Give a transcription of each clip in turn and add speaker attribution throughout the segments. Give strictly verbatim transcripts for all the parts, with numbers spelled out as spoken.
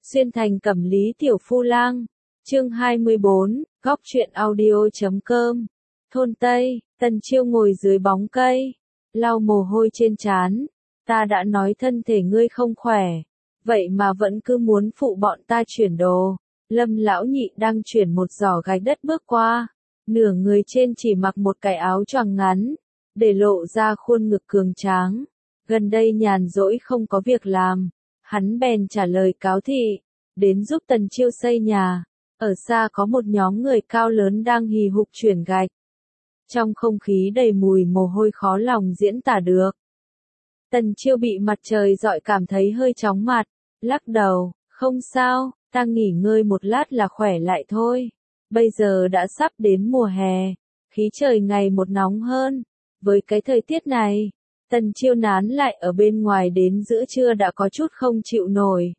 Speaker 1: Xuyên thành Cẩm Lý Tiểu Phu Lang. Chương hai mươi bốn, góc truyện audio chấm com. Thôn Tây, Tần Chiêu ngồi dưới bóng cây, lau mồ hôi trên trán. Ta đã nói thân thể ngươi không khỏe, vậy mà vẫn cứ muốn phụ bọn ta chuyển đồ. Lâm lão nhị đang chuyển một giỏ gạch đất bước qua, nửa người trên chỉ mặc một cái áo choàng ngắn, để lộ ra khuôn ngực cường tráng. Gần đây nhàn rỗi không có việc làm, hắn bèn trả lời cáo thị, đến giúp Tần Chiêu xây nhà. Ở xa có một nhóm người cao lớn đang hì hục chuyển gạch. Trong không khí đầy mùi mồ hôi khó lòng diễn tả được. Tần Chiêu bị mặt trời rọi cảm thấy hơi chóng mặt, lắc đầu, không sao, ta nghỉ ngơi một lát là khỏe lại thôi. Bây giờ đã sắp đến mùa hè, khí trời ngày một nóng hơn. Với cái thời tiết này, Tần Chiêu nán lại ở bên ngoài đến giữa trưa đã có chút không chịu nổi.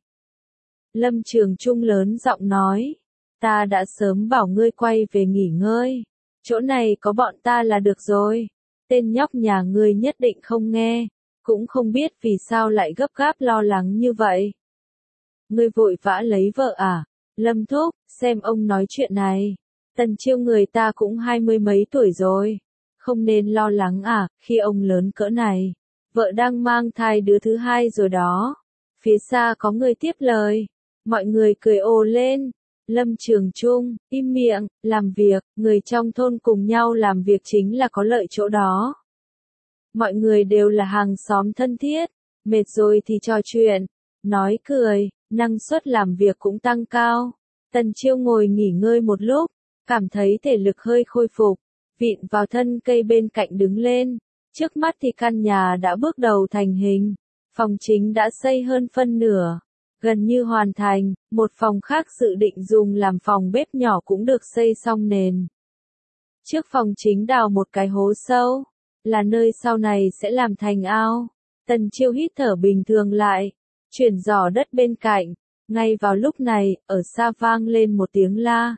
Speaker 1: Lâm Trường Trung lớn giọng nói, ta đã sớm bảo ngươi quay về nghỉ ngơi, chỗ này có bọn ta là được rồi. Tên nhóc nhà ngươi nhất định không nghe, cũng không biết vì sao lại gấp gáp lo lắng như vậy. Ngươi vội vã lấy vợ à? Lâm thúc, xem ông nói chuyện này. Tần Chiêu người ta cũng hai mươi mấy tuổi rồi, không nên lo lắng à, khi ông lớn cỡ này, vợ đang mang thai đứa thứ hai rồi đó. Phía xa có người tiếp lời, mọi người cười ồ lên. Lâm Trường Trung, im miệng, làm việc, người trong thôn cùng nhau làm việc chính là có lợi chỗ đó. Mọi người đều là hàng xóm thân thiết, mệt rồi thì trò chuyện, nói cười, năng suất làm việc cũng tăng cao. Tần Chiêu ngồi nghỉ ngơi một lúc, cảm thấy thể lực hơi khôi phục, vịn vào thân cây bên cạnh đứng lên. Trước mắt thì căn nhà đã bước đầu thành hình, phòng chính đã xây hơn phân nửa, gần như hoàn thành, một phòng khác dự định dùng làm phòng bếp nhỏ cũng được xây xong nền. Trước phòng chính đào một cái hố sâu, là nơi sau này sẽ làm thành ao. Tần Chiêu hít thở bình thường lại, chuyển giỏ đất bên cạnh. Ngay vào lúc này, ở xa vang lên một tiếng la.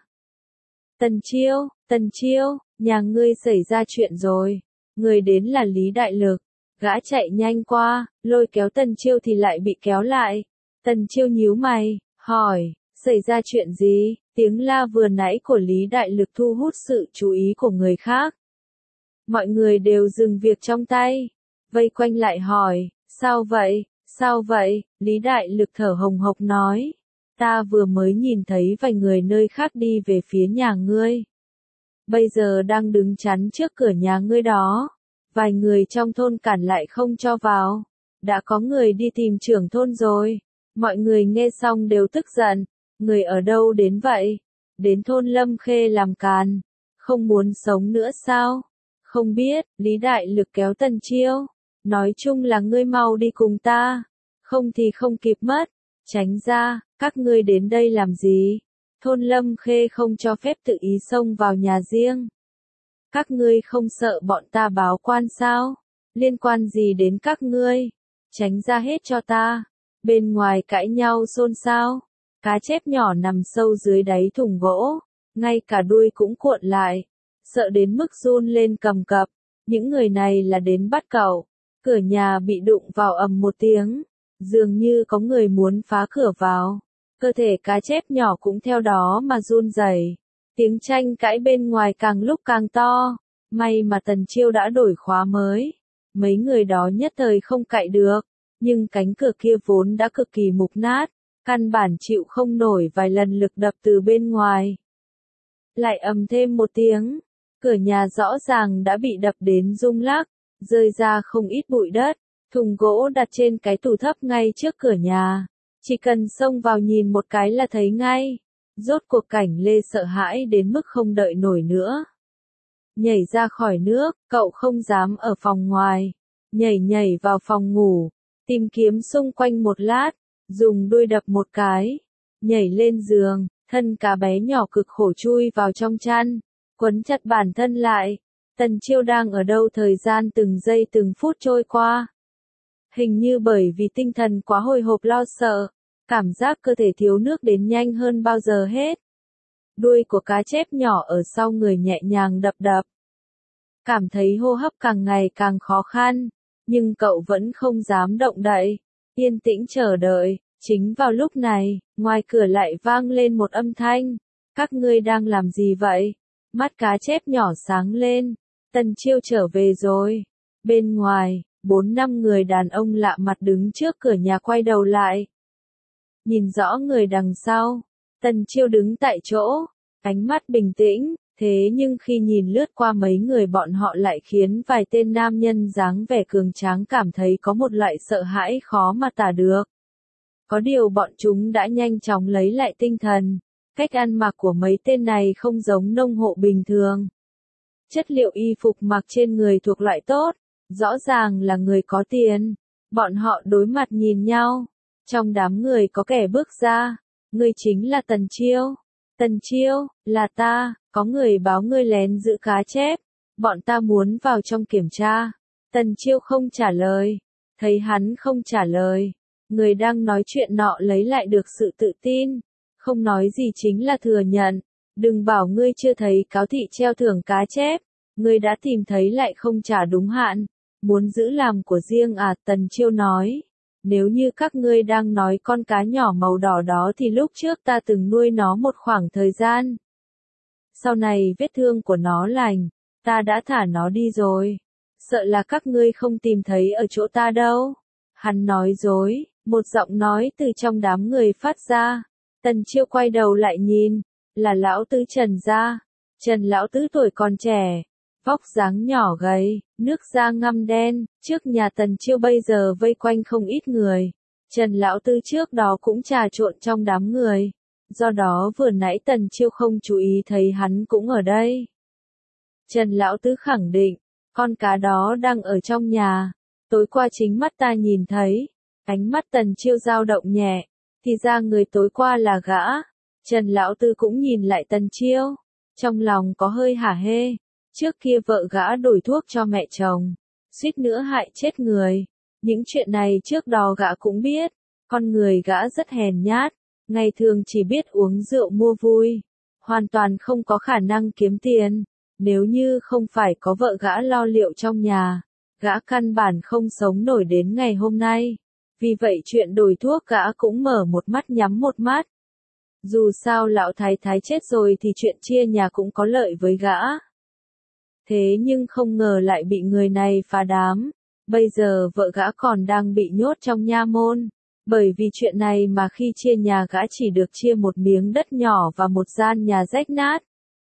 Speaker 1: Tần Chiêu, Tần Chiêu, nhà ngươi xảy ra chuyện rồi. Người đến là Lý Đại Lực. Gã chạy nhanh qua, lôi kéo Tần Chiêu thì lại bị kéo lại. Tần Chiêu nhíu mày, hỏi, xảy ra chuyện gì? Tiếng la vừa nãy của Lý Đại Lực thu hút sự chú ý của người khác. Mọi người đều dừng việc trong tay, vây quanh lại hỏi, sao vậy, sao vậy? Lý Đại Lực thở hồng hộc nói, ta vừa mới nhìn thấy vài người nơi khác đi về phía nhà ngươi. Bây giờ đang đứng chắn trước cửa nhà ngươi đó, vài người trong thôn cản lại không cho vào, đã có người đi tìm trưởng thôn rồi. Mọi người nghe xong đều tức giận, người ở đâu đến vậy? Đến thôn Lâm Khê làm càn, không muốn sống nữa sao? Không biết, Lý Đại Lực kéo Tần Chiêu, nói chung là ngươi mau đi cùng ta, không thì không kịp mất, tránh ra, các ngươi đến đây làm gì? Thôn Lâm Khê không cho phép tự ý xông vào nhà riêng. Các ngươi không sợ bọn ta báo quan sao? Liên quan gì đến các ngươi? Tránh ra hết cho ta. Bên ngoài cãi nhau xôn xao, cá chép nhỏ nằm sâu dưới đáy thùng gỗ, ngay cả đuôi cũng cuộn lại, sợ đến mức run lên cầm cập. Những người này là đến bắt cậu. Cửa nhà bị đụng vào ầm một tiếng, dường như có người muốn phá cửa vào. Cơ thể cá chép nhỏ cũng theo đó mà run rẩy. Tiếng tranh cãi bên ngoài càng lúc càng to. May mà Tần Chiêu đã đổi khóa mới, mấy người đó nhất thời không cậy được. Nhưng cánh cửa kia vốn đã cực kỳ mục nát, căn bản chịu không nổi vài lần lực đập từ bên ngoài. Lại ầm thêm một tiếng, cửa nhà rõ ràng đã bị đập đến rung lắc, rơi ra không ít bụi đất. Thùng gỗ đặt trên cái tủ thấp ngay trước cửa nhà, chỉ cần xông vào nhìn một cái là thấy ngay. Rốt cuộc Cảnh Lê sợ hãi đến mức không đợi nổi nữa. Nhảy ra khỏi nước, cậu không dám ở phòng ngoài, nhảy nhảy vào phòng ngủ. Tìm kiếm xung quanh một lát, dùng đuôi đập một cái, nhảy lên giường, thân cá bé nhỏ cực khổ chui vào trong chăn, quấn chặt bản thân lại. Tần Chiêu đang ở đâu thời gian từng giây từng phút trôi qua. Hình như bởi vì tinh thần quá hồi hộp lo sợ, cảm giác cơ thể thiếu nước đến nhanh hơn bao giờ hết. Đuôi của cá chép nhỏ ở sau người nhẹ nhàng đập đập. Cảm thấy hô hấp càng ngày càng khó khăn. Nhưng cậu vẫn không dám động đậy, yên tĩnh chờ đợi, Chính vào lúc này, ngoài cửa lại vang lên một âm thanh. Các ngươi đang làm gì vậy? Mắt cá chép nhỏ sáng lên. Tần Chiêu trở về rồi. Bên ngoài, bốn năm người đàn ông lạ mặt đứng trước cửa nhà quay đầu lại. Nhìn rõ người đằng sau. Tần Chiêu đứng tại chỗ, ánh mắt bình tĩnh, thế nhưng khi nhìn lướt qua mấy người bọn họ lại khiến vài tên nam nhân dáng vẻ cường tráng cảm thấy có một loại sợ hãi khó mà tả được. Có điều bọn chúng đã nhanh chóng lấy lại tinh thần. Cách ăn mặc của mấy tên này không giống nông hộ bình thường. Chất liệu y phục mặc trên người thuộc loại tốt, rõ ràng là người có tiền. Bọn họ đối mặt nhìn nhau. Trong đám người có kẻ bước ra. Ngươi chính là Tần Chiêu. Tần Chiêu, là ta, có người báo ngươi lén giữ cá chép. Bọn ta muốn vào trong kiểm tra. Tần Chiêu không trả lời. Thấy hắn không trả lời. Người đang nói chuyện nọ lấy lại được sự tự tin. Không nói gì chính là thừa nhận. Đừng bảo ngươi chưa thấy cáo thị treo thưởng cá chép. Ngươi đã tìm thấy lại không trả đúng hạn. Muốn giữ làm của riêng à? Tần Chiêu nói. Nếu như các ngươi đang nói con cá nhỏ màu đỏ đó thì lúc trước ta từng nuôi nó một khoảng thời gian. Sau này vết thương của nó lành, ta đã thả nó đi rồi. Sợ là các ngươi không tìm thấy ở chỗ ta đâu. Hắn nói dối, một giọng nói từ trong đám người phát ra. Tần Chiêu quay đầu lại nhìn, là lão tứ Trần gia. Trần lão tứ tuổi còn trẻ, vóc dáng nhỏ gầy, nước da ngăm đen, trước nhà Tần Chiêu bây giờ vây quanh không ít người. Trần lão tứ trước đó cũng trà trộn trong đám người, do đó vừa nãy Tần Chiêu không chú ý thấy hắn cũng ở đây. Trần lão tứ khẳng định, con cá đó đang ở trong nhà, tối qua chính mắt ta nhìn thấy. Ánh mắt Tần Chiêu dao động nhẹ, thì ra người tối qua là gã. Trần lão tứ cũng nhìn lại Tần Chiêu, trong lòng có hơi hả hê. Trước kia vợ gã đổi thuốc cho mẹ chồng, suýt nữa hại chết người. Những chuyện này trước đó gã cũng biết. Con người gã rất hèn nhát, ngày thường chỉ biết uống rượu mua vui, hoàn toàn không có khả năng kiếm tiền. Nếu như không phải có vợ gã lo liệu trong nhà, gã căn bản không sống nổi đến ngày hôm nay. Vì vậy chuyện đổi thuốc gã cũng mở một mắt nhắm một mắt. Dù sao lão thái thái chết rồi thì chuyện chia nhà cũng có lợi với gã. Thế nhưng không ngờ lại bị người này phá đám. Bây giờ vợ gã còn đang bị nhốt trong nha môn. Bởi vì chuyện này mà khi chia nhà gã chỉ được chia một miếng đất nhỏ và một gian nhà rách nát.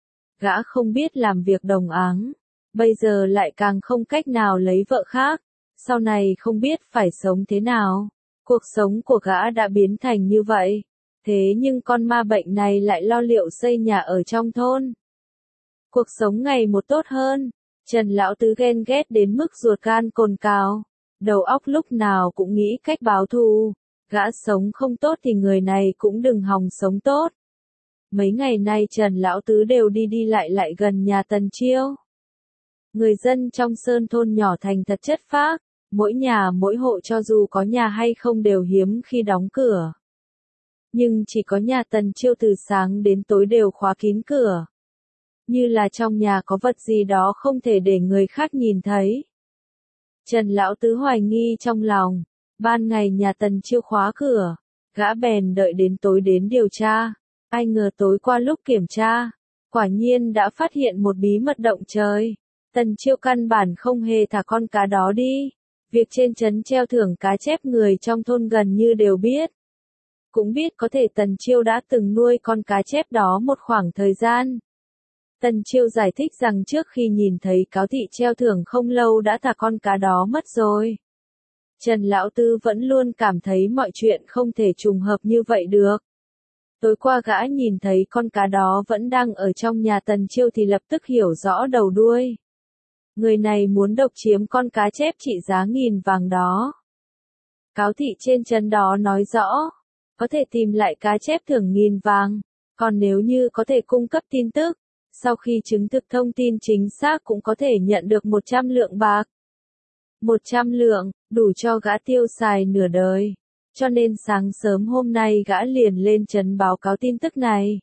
Speaker 1: Gã không biết làm việc đồng áng. Bây giờ lại càng không cách nào lấy vợ khác. Sau này không biết phải sống thế nào. Cuộc sống của gã đã biến thành như vậy. Thế nhưng con ma bệnh này lại lo liệu xây nhà ở trong thôn. Cuộc sống ngày một tốt hơn. Trần lão tứ ghen ghét đến mức ruột gan cồn cào. Đầu óc lúc nào cũng nghĩ cách báo thù. Gã sống không tốt thì người này cũng đừng hòng sống tốt. Mấy ngày nay Trần lão tứ đều đi đi lại lại gần nhà Tần Chiêu. Người dân trong sơn thôn nhỏ thành thật chất phác. Mỗi nhà mỗi hộ cho dù có nhà hay không đều hiếm khi đóng cửa. Nhưng chỉ có nhà Tần Chiêu từ sáng đến tối đều khóa kín cửa. Như là trong nhà có vật gì đó không thể để người khác nhìn thấy. Trần lão tứ hoài nghi trong lòng. Ban ngày nhà Tần Chiêu khóa cửa. Gã bèn đợi đến tối đến điều tra. Ai ngờ tối qua lúc kiểm tra, quả nhiên đã phát hiện một bí mật động trời. Tần Chiêu căn bản không hề thả con cá đó đi. Việc trên trấn treo thưởng cá chép người trong thôn gần như đều biết. Cũng biết có thể Tần Chiêu đã từng nuôi con cá chép đó một khoảng thời gian. Tần Chiêu giải thích rằng trước khi nhìn thấy cáo thị treo thưởng không lâu đã thả con cá đó mất rồi. Trần lão tứ vẫn luôn cảm thấy mọi chuyện không thể trùng hợp như vậy được. Tối qua gã nhìn thấy con cá đó vẫn đang ở trong nhà Tần Chiêu thì lập tức hiểu rõ đầu đuôi. Người này muốn độc chiếm con cá chép trị giá nghìn vàng đó. Cáo thị trên trấn đó nói rõ, có thể tìm lại cá chép thưởng nghìn vàng, còn nếu như có thể cung cấp tin tức, sau khi chứng thực thông tin chính xác cũng có thể nhận được một trăm lượng bạc. một trăm lượng, đủ cho gã tiêu xài nửa đời. Cho nên sáng sớm hôm nay gã liền lên trấn báo cáo tin tức này.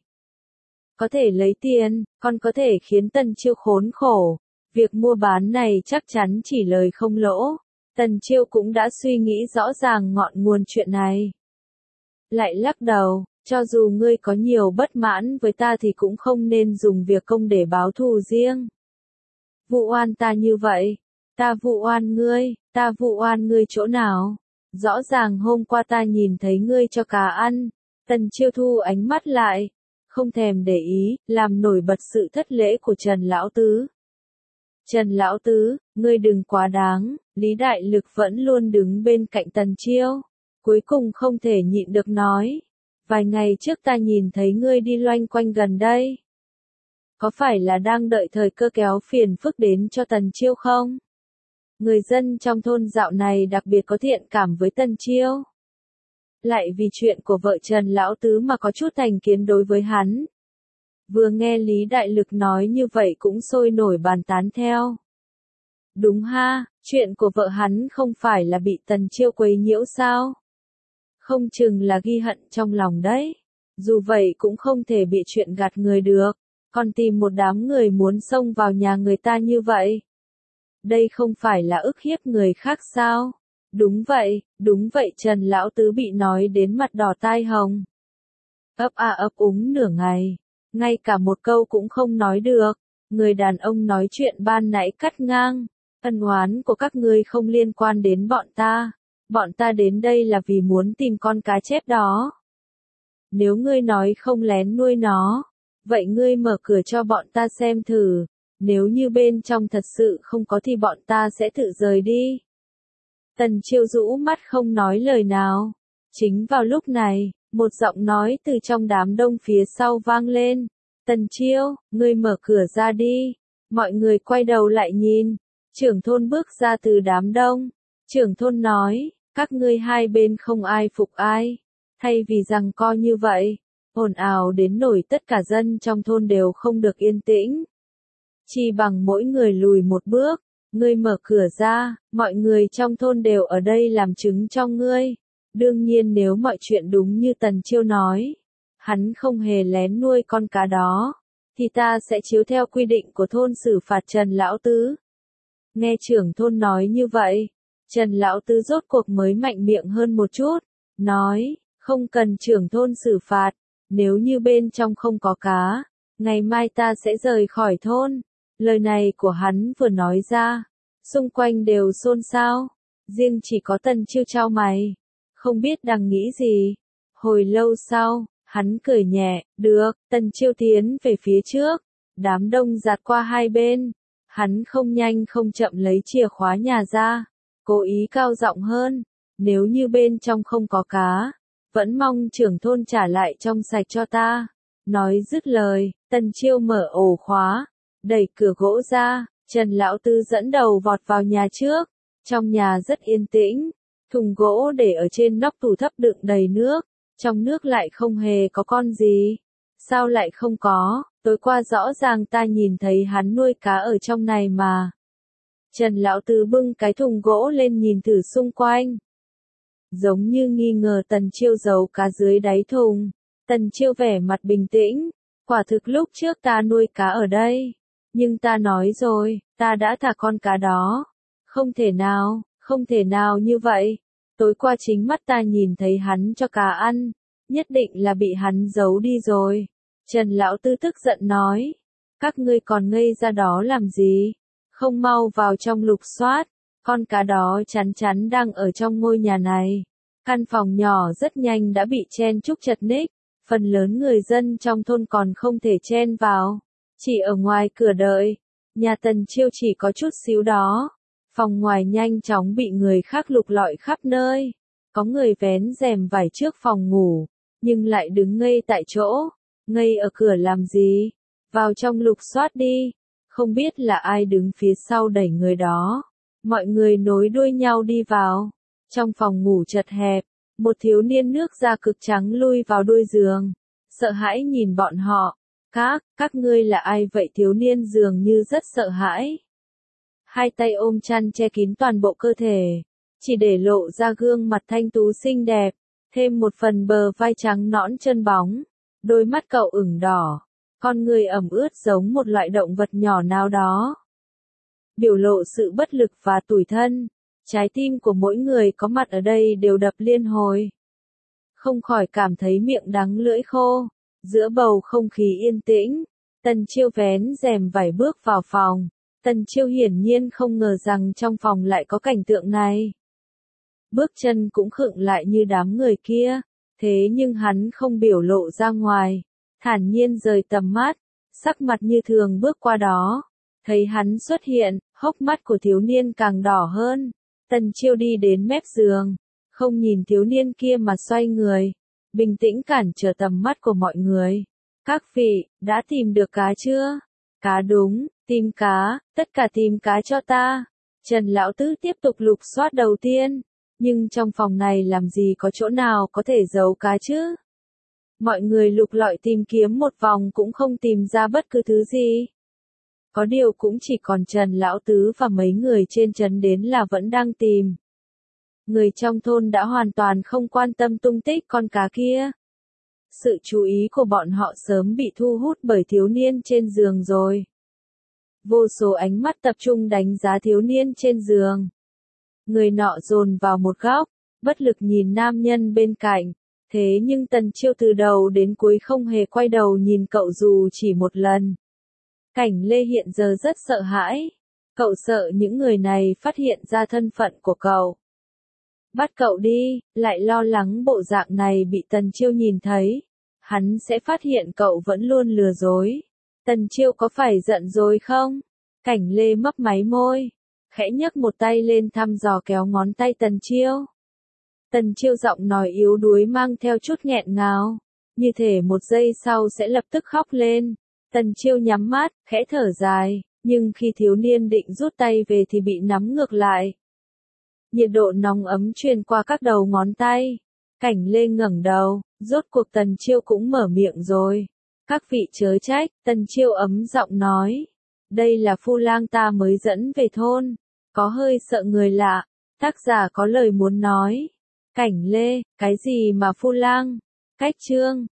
Speaker 1: Có thể lấy tiền, còn có thể khiến Tần Chiêu khốn khổ. Việc mua bán này chắc chắn chỉ lời không lỗ. Tần Chiêu cũng đã suy nghĩ rõ ràng ngọn nguồn chuyện này. lại lắc đầu, cho dù ngươi có nhiều bất mãn với ta thì cũng không nên dùng việc công để báo thù riêng. Vụ oan ta như vậy, ta vụ oan ngươi, ta vụ oan ngươi chỗ nào? Rõ ràng hôm qua ta nhìn thấy ngươi cho cá ăn. Tần Chiêu thu ánh mắt lại, không thèm để ý, làm nổi bật sự thất lễ của Trần Lão Tứ. Trần Lão Tứ, ngươi đừng quá đáng, Lý Đại Lực vẫn luôn đứng bên cạnh Tần Chiêu. Cuối cùng không thể nhịn được nói. Vài ngày trước ta nhìn thấy ngươi đi loanh quanh gần đây. Có phải là đang đợi thời cơ kéo phiền phức đến cho Tần Chiêu không? Người dân trong thôn dạo này đặc biệt có thiện cảm với Tần Chiêu. Lại vì chuyện của vợ Trần Lão Tứ mà có chút thành kiến đối với hắn. Vừa nghe Lý Đại Lực nói như vậy cũng sôi nổi bàn tán theo. Đúng ha, chuyện của vợ hắn không phải là bị Tần Chiêu quấy nhiễu sao? Không chừng là ghi hận trong lòng đấy. Dù vậy cũng không thể bị chuyện gạt người được. Còn tìm một đám người muốn xông vào nhà người ta như vậy. Đây không phải là ức hiếp người khác sao? Đúng vậy, đúng vậy Trần Lão Tứ bị nói đến mặt đỏ tai hồng. Ấp a ấp úng nửa ngày. Ngay cả một câu cũng không nói được. Người đàn ông nói chuyện ban nãy cắt ngang. Ân oán của các ngươi không liên quan đến bọn ta. Bọn ta đến đây là vì muốn tìm con cá chép đó. Nếu ngươi nói không lén nuôi nó, vậy ngươi mở cửa cho bọn ta xem thử. Nếu như bên trong thật sự không có thì bọn ta sẽ tự rời đi. Tần Chiêu rũ mắt không nói lời nào. Chính vào lúc này, một giọng nói từ trong đám đông phía sau vang lên. Tần Chiêu, ngươi mở cửa ra đi. Mọi người quay đầu lại nhìn. Trưởng thôn bước ra từ đám đông. Trưởng thôn nói, các ngươi hai bên không ai phục ai. Thay vì rằng co như vậy, ồn ào đến nổi tất cả dân trong thôn đều không được yên tĩnh. Chỉ bằng mỗi người lùi một bước, ngươi mở cửa ra, mọi người trong thôn đều ở đây làm chứng cho ngươi. Đương nhiên nếu mọi chuyện đúng như Tần Chiêu nói, hắn không hề lén nuôi con cá đó, thì ta sẽ chiếu theo quy định của thôn xử phạt Trần Lão Tứ. Nghe trưởng thôn nói như vậy, Trần Lão Tứ rốt cuộc mới mạnh miệng hơn một chút, nói, không cần trưởng thôn xử phạt, nếu như bên trong không có cá, ngày mai ta sẽ rời khỏi thôn. Lời này của hắn vừa nói ra, xung quanh đều xôn xao, riêng chỉ có Tần Chiêu chau mày, không biết đang nghĩ gì. Hồi lâu sau, hắn cười nhẹ, được, Tần Chiêu tiến về phía trước, đám đông dạt qua hai bên, hắn không nhanh không chậm lấy chìa khóa nhà ra, cố ý cao giọng hơn, nếu như bên trong không có cá, vẫn mong trưởng thôn trả lại trong sạch cho ta. Nói dứt lời, Tần Chiêu mở ổ khóa, đẩy cửa gỗ ra, Trần Lão Tứ dẫn đầu vọt vào nhà trước. Trong nhà rất yên tĩnh, thùng gỗ để ở trên nóc tủ thấp đựng đầy nước, trong nước lại không hề có con gì. Sao lại không có, tối qua rõ ràng ta nhìn thấy hắn nuôi cá ở trong này mà. Trần Lão Tứ bưng cái thùng gỗ lên nhìn thử xung quanh. Giống như nghi ngờ Tần Chiêu giấu cá dưới đáy thùng. Tần Chiêu vẻ mặt bình tĩnh, quả thực lúc trước ta nuôi cá ở đây. Nhưng ta nói rồi, ta đã thả con cá đó. Không thể nào, không thể nào như vậy. Tối qua chính mắt ta nhìn thấy hắn cho cá ăn. Nhất định là bị hắn giấu đi rồi. Trần Lão Tứ tức giận nói. Các ngươi còn ngây ra đó làm gì? Không mau vào trong lục soát. Con cá đó chắn chắn đang ở trong ngôi nhà này. Căn phòng nhỏ rất nhanh đã bị chen chúc chật ních. Phần lớn người dân trong thôn còn không thể chen vào. Chỉ ở ngoài cửa đợi. Nhà Tần Chiêu chỉ có chút xíu đó. Phòng ngoài nhanh chóng bị người khác lục lọi khắp nơi. Có người vén rèm vải trước phòng ngủ. Nhưng lại đứng ngây tại chỗ. Ngây ở cửa làm gì? Vào trong lục soát đi. Không biết là ai đứng phía sau đẩy người đó. Mọi người nối đuôi nhau đi vào. Trong phòng ngủ chật hẹp, một thiếu niên nước da cực trắng lui vào đuôi giường. Sợ hãi nhìn bọn họ. Các, các ngươi là ai vậy? Thiếu niên dường như rất sợ hãi. Hai tay ôm chăn che kín toàn bộ cơ thể. Chỉ để lộ ra gương mặt thanh tú xinh đẹp. Thêm một phần bờ vai trắng nõn chân bóng. Đôi mắt cậu ửng đỏ. Con người ẩm ướt giống một loại động vật nhỏ nào đó. Biểu lộ sự bất lực và tủi thân. Trái tim của mỗi người có mặt ở đây đều đập liên hồi. không khỏi cảm thấy miệng đắng lưỡi khô. Giữa bầu không khí yên tĩnh, Tần Chiêu vén rèm vải bước vào phòng. Tần Chiêu hiển nhiên không ngờ rằng trong phòng lại có cảnh tượng này. Bước chân cũng khựng lại như đám người kia, thế nhưng hắn không biểu lộ ra ngoài, thản nhiên rời tầm mắt, sắc mặt như thường bước qua đó. Thấy hắn xuất hiện, hốc mắt của thiếu niên càng đỏ hơn. Tần Chiêu đi đến mép giường, không nhìn thiếu niên kia mà xoay người, bình tĩnh cản trở tầm mắt của mọi người. Các vị, đã tìm được cá chưa? Cá đúng, tìm cá, tất cả tìm cá cho ta. Trần Lão Tứ tiếp tục lục soát đầu tiên, nhưng trong phòng này làm gì có chỗ nào có thể giấu cá chứ? Mọi người lục lọi tìm kiếm một vòng cũng không tìm ra bất cứ thứ gì. Có điều cũng chỉ còn Trần Lão Tứ và mấy người trên trấn đến là vẫn đang tìm. Người trong thôn đã hoàn toàn không quan tâm tung tích con cá kia. Sự chú ý của bọn họ sớm bị thu hút bởi thiếu niên trên giường rồi. Vô số ánh mắt tập trung đánh giá thiếu niên trên giường. Người nọ dồn vào một góc, bất lực nhìn nam nhân bên cạnh. Thế nhưng Tần Chiêu từ đầu đến cuối không hề quay đầu nhìn cậu dù chỉ một lần. Cảnh Lê hiện giờ rất sợ hãi. Cậu sợ những người này phát hiện ra thân phận của cậu. Bắt cậu đi, lại lo lắng bộ dạng này bị Tần Chiêu nhìn thấy. Hắn sẽ phát hiện cậu vẫn luôn lừa dối. Tần Chiêu có phải giận rồi không? Cảnh Lê mấp máy môi, khẽ nhấc một tay lên thăm dò kéo ngón tay Tần Chiêu. Tần Chiêu giọng nói yếu đuối mang theo chút nghẹn ngào, như thể một giây sau sẽ lập tức khóc lên. Tần Chiêu nhắm mắt, khẽ thở dài, nhưng khi thiếu niên định rút tay về thì bị nắm ngược lại. Nhiệt độ nóng ấm truyền qua các đầu ngón tay. Cảnh Lê ngẩng đầu, rốt cuộc Tần Chiêu cũng mở miệng rồi. Các vị chớ trách, Tần Chiêu ấm giọng nói. Đây là phu lang ta mới dẫn về thôn, có hơi sợ người lạ. Tác giả có lời muốn nói. Cảnh Lê, cái gì mà phu lang? Cách chương